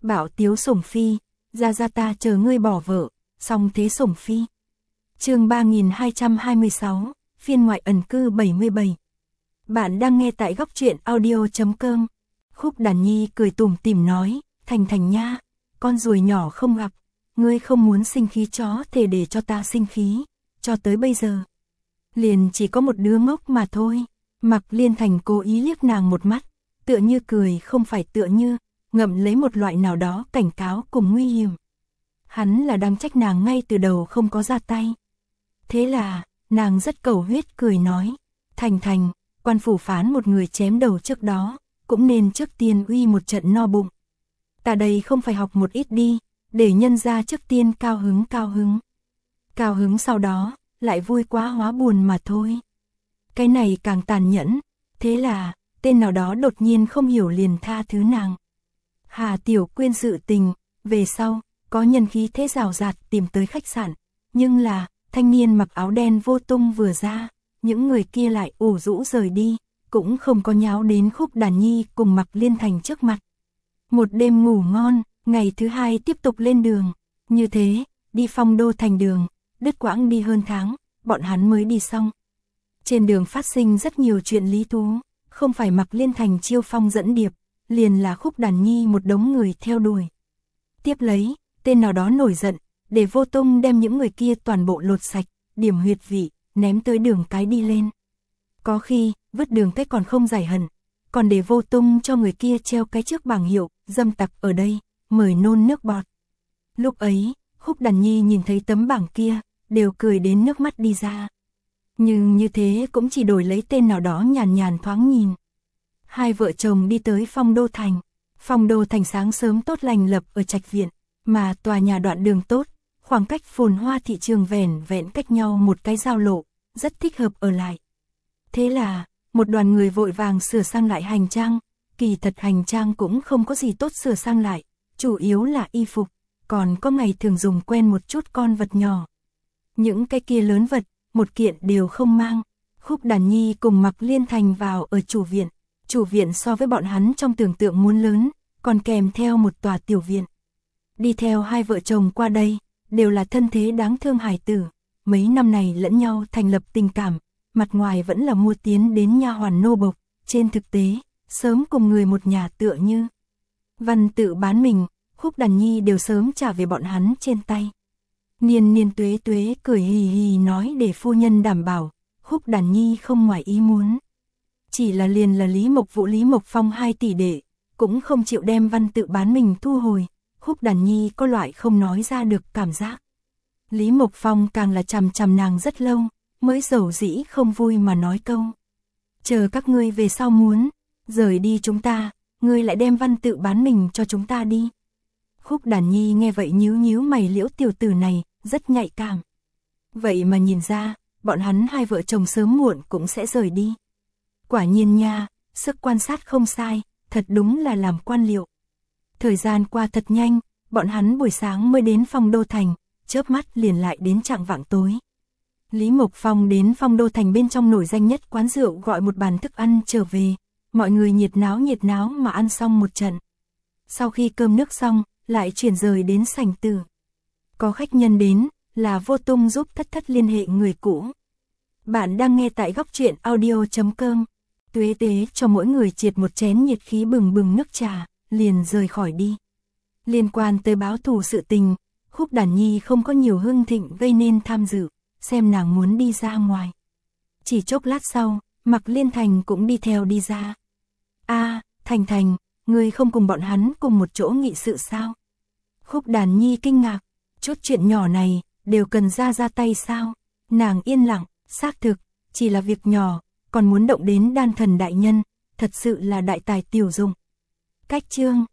Bảo tiếu sủng phi, ra ta chờ ngươi bỏ vợ, song thế sủng phi. Chương 3226, phiên ngoại ẩn cư 77. Bạn đang nghe tại góc truyện audio.com. Khúc Đàn Nhi cười tủm tỉm nói, Thành nha, con ruồi nhỏ không gặp, ngươi không muốn sinh khí chó thể để cho ta sinh khí, cho tới bây giờ. Liền chỉ có một đứa ngốc mà thôi. Mạc Liên Thành cố ý liếc nàng một mắt, tựa như cười không phải tựa như, ngậm lấy một loại nào đó cảnh cáo cùng nguy hiểm. Hắn là đang trách nàng ngay từ đầu không có ra tay. Thế là, nàng rất cầu huyết cười nói, Thành, quan phủ phán một người chém đầu trước đó, cũng nên trước tiên uy một trận no bụng. Ta đây không phải học một ít đi, để nhân ra trước tiên cao hứng. Cao hứng sau đó, lại vui quá hóa buồn mà thôi. Cái này càng tàn nhẫn, thế là, tên nào đó đột nhiên không hiểu liền tha thứ nàng. Hà Tiểu Quyên sự tình, về sau, có nhân khí thế rào rạt tìm tới khách sạn, nhưng là, thanh niên mặc áo đen vô tung vừa ra, những người kia lại ủ rũ rời đi, cũng không có nháo đến Khúc Đàn Nhi cùng Mạc Liên Thành trước mặt. Một đêm ngủ ngon, ngày thứ hai tiếp tục lên đường, như thế, đi Phong Đô thành đường, đứt quãng đi hơn tháng, bọn hắn mới đi xong. Trên đường phát sinh rất nhiều chuyện lý thú, không phải Mạc Liên Thành chiêu phong dẫn điệp, liền là Khúc Đàn Nhi một đống người theo đuổi. Tiếp lấy, tên nào đó nổi giận, để Vô Tung đem những người kia toàn bộ lột sạch, điểm huyệt vị, ném tới đường cái đi lên. Có khi, vứt đường cái còn không giải hận, còn để Vô Tung cho người kia treo cái trước bảng hiệu, dâm tặc ở đây, mời nôn nước bọt. Lúc ấy, Khúc Đàn Nhi nhìn thấy tấm bảng kia, đều cười đến nước mắt đi ra. Nhưng như thế cũng chỉ đổi lấy tên nào đó nhàn thoáng nhìn. Hai vợ chồng đi tới Phong Đô thành. Phong Đô thành sáng sớm tốt lành lập ở trạch viện, mà tòa nhà đoạn đường tốt, khoảng cách phồn hoa thị trường vẻn cách nhau một cái giao lộ, rất thích hợp ở lại. Thế là, một đoàn người vội vàng sửa sang lại hành trang, kỳ thật hành trang cũng không có gì tốt sửa sang lại, chủ yếu là y phục, còn có ngày thường dùng quen một chút con vật nhỏ. Những cái kia lớn vật, một kiện đều không mang. Khúc Đàn Nhi cùng Mạc Liên Thành vào ở chủ viện so với bọn hắn trong tưởng tượng muốn lớn, còn kèm theo một tòa tiểu viện. Đi theo hai vợ chồng qua đây, đều là thân thế đáng thương hài tử, mấy năm này lẫn nhau thành lập tình cảm, mặt ngoài vẫn là mua tiến đến nha hoàn nô bộc, trên thực tế, sớm cùng người một nhà tựa như. Văn tự bán mình, Khúc Đàn Nhi đều sớm trả về bọn hắn trên tay. Niên tuế cười hì hì nói để phu nhân đảm bảo, Khúc Đàn Nhi không ngoài ý muốn. Chỉ là liền là Lý Mộc Vũ Lý Mộc Phong hai tỷ đệ, cũng không chịu đem văn tự bán mình thu hồi, Khúc Đàn Nhi có loại không nói ra được cảm giác. Lý Mộc Phong càng là chằm nàng rất lâu, mới dầu dĩ không vui mà nói câu. Chờ các ngươi về sau muốn, rời đi chúng ta, ngươi lại đem văn tự bán mình cho chúng ta đi. Khúc Đàn Nhi nghe vậy nhíu mày, Liễu tiểu tử này, rất nhạy cảm. Vậy mà nhìn ra, bọn hắn hai vợ chồng sớm muộn cũng sẽ rời đi. Quả nhiên nha, sức quan sát không sai, thật đúng là làm quan liệu. Thời gian qua thật nhanh, bọn hắn buổi sáng mới đến Phong Đô thành, chớp mắt liền lại đến chạng vạng tối. Lý Mộc Phong đến Phong Đô thành bên trong nổi danh nhất quán rượu gọi một bàn thức ăn trở về, mọi người nhiệt náo mà ăn xong một trận. Sau khi cơm nước xong, lại chuyển rời đến sảnh tử. Có khách nhân đến, là Vô Tung giúp thất liên hệ người cũ. Bạn đang nghe tại góc truyện audio.com. Tuế tế cho mỗi người triệt một chén nhiệt khí bừng nước trà, liền rời khỏi đi. Liên quan tới báo thù sự tình, Khúc Đàn Nhi không có nhiều hưng thịnh gây nên tham dự, xem nàng muốn đi ra ngoài. Chỉ chốc lát sau, Mạc Liên Thành cũng đi theo đi ra. Thành, ngươi không cùng bọn hắn cùng một chỗ nghị sự sao? Khúc Đàn Nhi kinh ngạc, chút chuyện nhỏ này, đều cần ra tay sao? Nàng yên lặng, xác thực, chỉ là việc nhỏ, còn muốn động đến đan thần đại nhân, thật sự là đại tài tiểu dụng. Cách chương